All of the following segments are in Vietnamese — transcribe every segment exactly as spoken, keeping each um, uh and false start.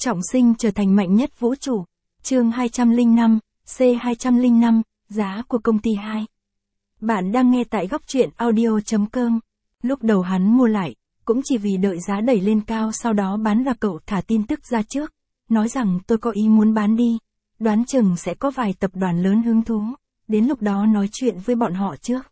Trọng sinh trở thành mạnh nhất vũ trụ. Chương hai trăm lẻ năm, C hai trăm lẻ năm, giá của công ty hai. Bạn đang nghe tại góc truyện audio chấm com. Lúc đầu hắn mua lại, cũng chỉ vì đợi giá đẩy lên cao sau đó bán và cậu thả tin tức ra trước. Nói rằng tôi có ý muốn bán đi. Đoán chừng sẽ có vài tập đoàn lớn hứng thú. Đến lúc đó nói chuyện với bọn họ trước.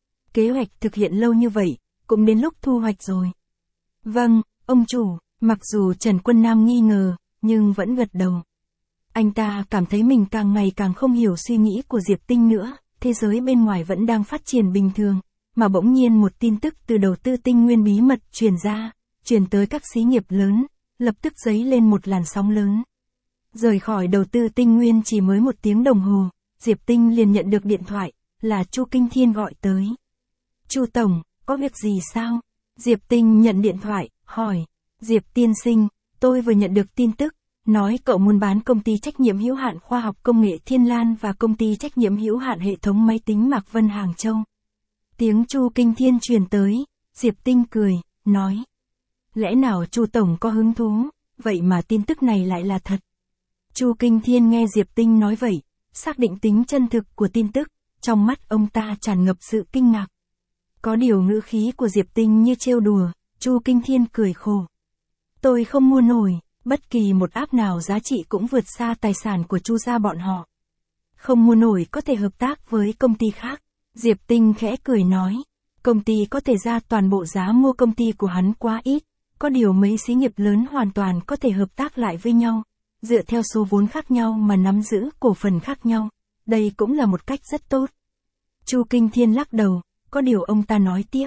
Kế hoạch thực hiện lâu như vậy, cũng đến lúc thu hoạch rồi. Vâng, ông chủ, mặc dù Trần Quân Nam nghi ngờ, nhưng vẫn gật đầu. Anh ta cảm thấy mình càng ngày càng không hiểu suy nghĩ của Diệp Tinh nữa, thế giới bên ngoài vẫn đang phát triển bình thường, mà bỗng nhiên một tin tức từ đầu tư tinh nguyên bí mật truyền ra, truyền tới các xí nghiệp lớn, lập tức dấy lên một làn sóng lớn. Rời khỏi đầu tư tinh nguyên chỉ mới một tiếng đồng hồ, Diệp Tinh liền nhận được điện thoại, là Chu Kinh Thiên gọi tới. Chu Tổng, có việc gì sao? Diệp Tinh nhận điện thoại, hỏi. Diệp tiên sinh, tôi vừa nhận được tin tức, nói cậu muốn bán công ty trách nhiệm hữu hạn khoa học công nghệ Thiên Lan và công ty trách nhiệm hữu hạn hệ thống máy tính Mạc Vân Hàng Châu. Tiếng Chu Kinh Thiên truyền tới, Diệp Tinh cười, nói. Lẽ nào Chu Tổng có hứng thú, vậy mà tin tức này lại là thật. Chu Kinh Thiên nghe Diệp Tinh nói vậy, xác định tính chân thực của tin tức, trong mắt ông ta tràn ngập sự kinh ngạc. Có điều ngữ khí của Diệp Tinh như trêu đùa, Chu Kinh Thiên cười khổ. Tôi không mua nổi, bất kỳ một app nào giá trị cũng vượt xa tài sản của Chu gia bọn họ. Không mua nổi có thể hợp tác với công ty khác. Diệp Tinh khẽ cười nói, công ty có thể ra toàn bộ giá mua công ty của hắn quá ít, có điều mấy xí nghiệp lớn hoàn toàn có thể hợp tác lại với nhau, dựa theo số vốn khác nhau mà nắm giữ cổ phần khác nhau, đây cũng là một cách rất tốt. Chu Kinh Thiên lắc đầu, có điều ông ta nói tiếp.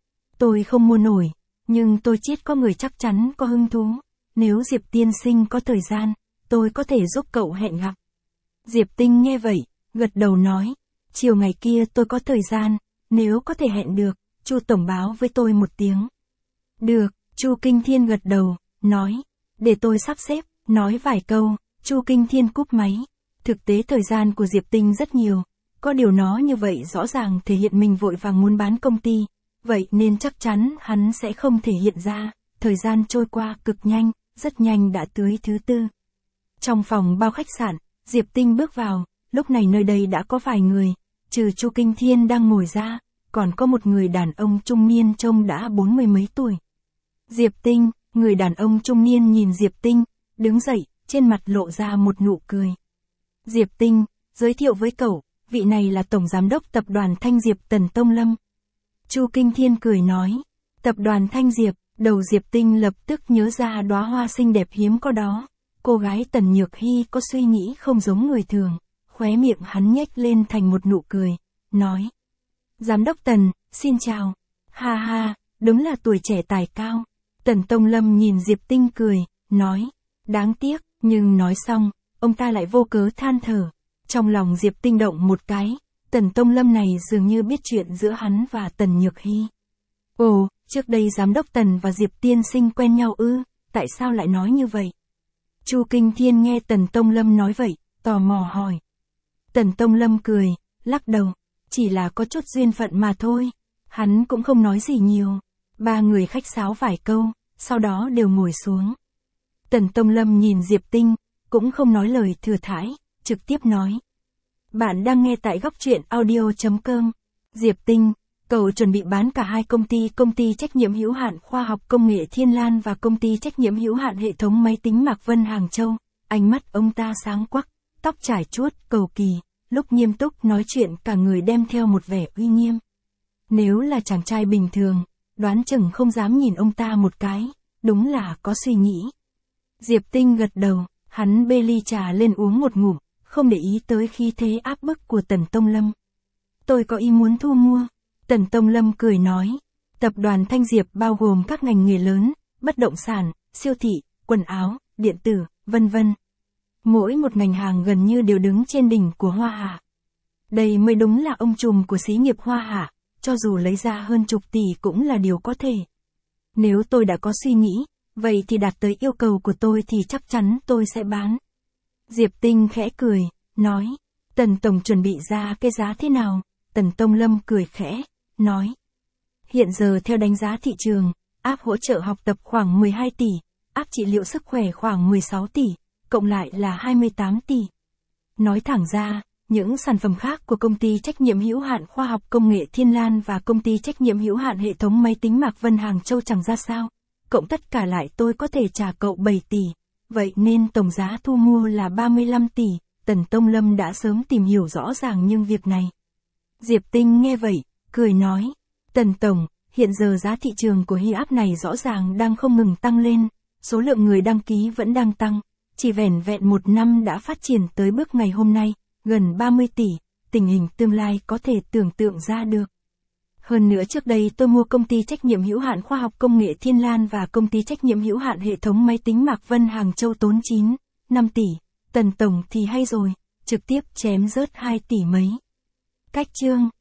Tôi không mua nổi, nhưng tôi biết có người chắc chắn có hứng thú, nếu Diệp tiên sinh có thời gian, tôi có thể giúp cậu hẹn gặp. Diệp Tinh nghe vậy, gật đầu nói, chiều ngày kia tôi có thời gian, nếu có thể hẹn được, Chu Tổng báo với tôi một tiếng. Được, Chu Kinh Thiên gật đầu, nói, để tôi sắp xếp, nói vài câu, Chu Kinh Thiên cúp máy. Thực tế thời gian của Diệp Tinh rất nhiều, có điều nó như vậy rõ ràng thể hiện mình vội vàng muốn bán công ty, vậy nên chắc chắn hắn sẽ không thể hiện ra. Thời gian trôi qua cực nhanh, rất nhanh đã tới thứ tư. Trong phòng bao khách sạn, Diệp Tinh bước vào, lúc này nơi đây đã có vài người, trừ Chu Kinh Thiên đang ngồi ra, còn có một người đàn ông trung niên trông đã bốn mươi mấy tuổi. Diệp Tinh, người đàn ông trung niên nhìn Diệp Tinh, đứng dậy, trên mặt lộ ra một nụ cười. Diệp Tinh, giới thiệu với cậu, vị này là Tổng Giám đốc Tập đoàn Thanh Diệp Tần Tông Lâm. Chu Kinh Thiên cười nói, Tập đoàn Thanh Diệp, đầu Diệp Tinh lập tức nhớ ra đóa hoa xinh đẹp hiếm có đó. Cô gái Tần Nhược Hy có suy nghĩ không giống người thường, khóe miệng hắn nhếch lên thành một nụ cười, nói. Giám đốc Tần, xin chào. Ha ha, đúng là tuổi trẻ tài cao. Tần Tông Lâm nhìn Diệp Tinh cười, nói. Đáng tiếc, nhưng nói xong, ông ta lại vô cớ than thở. Trong lòng Diệp Tinh động một cái, Tần Tông Lâm này dường như biết chuyện giữa hắn và Tần Nhược Hy. Ồ, trước đây Giám đốc Tần và Diệp tiên sinh quen nhau ư, tại sao lại nói như vậy? Chu Kinh Thiên nghe Tần Tông Lâm nói vậy, tò mò hỏi. Tần Tông Lâm cười, lắc đầu, chỉ là có chút duyên phận mà thôi. Hắn cũng không nói gì nhiều. Ba người khách sáo vài câu, sau đó đều ngồi xuống. Tần Tông Lâm nhìn Diệp Tinh, cũng không nói lời thừa thãi, trực tiếp nói. Bạn đang nghe tại góc truyện audio chấm com. Diệp Tinh, cậu chuẩn bị bán cả hai công ty, công ty trách nhiệm hữu hạn khoa học công nghệ Thiên Lan và công ty trách nhiệm hữu hạn hệ thống máy tính Mạc Vân Hàng Châu. Ánh mắt ông ta sáng quắc, tóc trải chuốt, cầu kỳ, lúc nghiêm túc nói chuyện cả người đem theo một vẻ uy nghiêm. Nếu là chàng trai bình thường, đoán chừng không dám nhìn ông ta một cái, đúng là có suy nghĩ. Diệp Tinh gật đầu, hắn bê ly trà lên uống một ngụm, không để ý tới khí thế áp bức của Tần Tông Lâm. Tôi có ý muốn thu mua. Tần Tông Lâm cười nói, tập đoàn Thanh Diệp bao gồm các ngành nghề lớn, bất động sản, siêu thị, quần áo, điện tử, vân vân. Mỗi một ngành hàng gần như đều đứng trên đỉnh của Hoa Hạ. Đây mới đúng là ông trùm của xí nghiệp Hoa Hạ, cho dù lấy ra hơn chục tỷ cũng là điều có thể. Nếu tôi đã có suy nghĩ, vậy thì đạt tới yêu cầu của tôi thì chắc chắn tôi sẽ bán. Diệp Tinh khẽ cười, nói, Tần Tổng chuẩn bị ra cái giá thế nào? Tần Tông Lâm cười khẽ, nói. Hiện giờ theo đánh giá thị trường, app hỗ trợ học tập khoảng mười hai tỷ, áp trị liệu sức khỏe khoảng mười sáu tỷ, cộng lại là hai mươi tám tỷ. Nói thẳng ra, những sản phẩm khác của công ty trách nhiệm hữu hạn khoa học công nghệ Thiên Lan và công ty trách nhiệm hữu hạn hệ thống máy tính Mạc Vân Hàng Châu chẳng ra sao. Cộng tất cả lại tôi có thể trả cậu bảy tỷ. Vậy nên tổng giá thu mua là ba mươi lăm tỷ. Tần Tông Lâm đã sớm tìm hiểu rõ ràng nhưng việc này. Diệp Tinh nghe vậy, cười nói. Tần Tổng, hiện giờ giá thị trường của hy áp này rõ ràng đang không ngừng tăng lên. Số lượng người đăng ký vẫn đang tăng. Chỉ vẻn vẹn một năm đã phát triển tới bước ngày hôm nay, gần ba mươi tỷ. Tình hình tương lai có thể tưởng tượng ra được. Hơn nữa trước đây tôi mua công ty trách nhiệm hữu hạn khoa học công nghệ Thiên Lan và công ty trách nhiệm hữu hạn hệ thống máy tính Mạc Vân Hàng Châu tốn chín, năm tỷ. Tần Tổng thì hay rồi, trực tiếp chém rớt hai tỷ mấy. Cách chương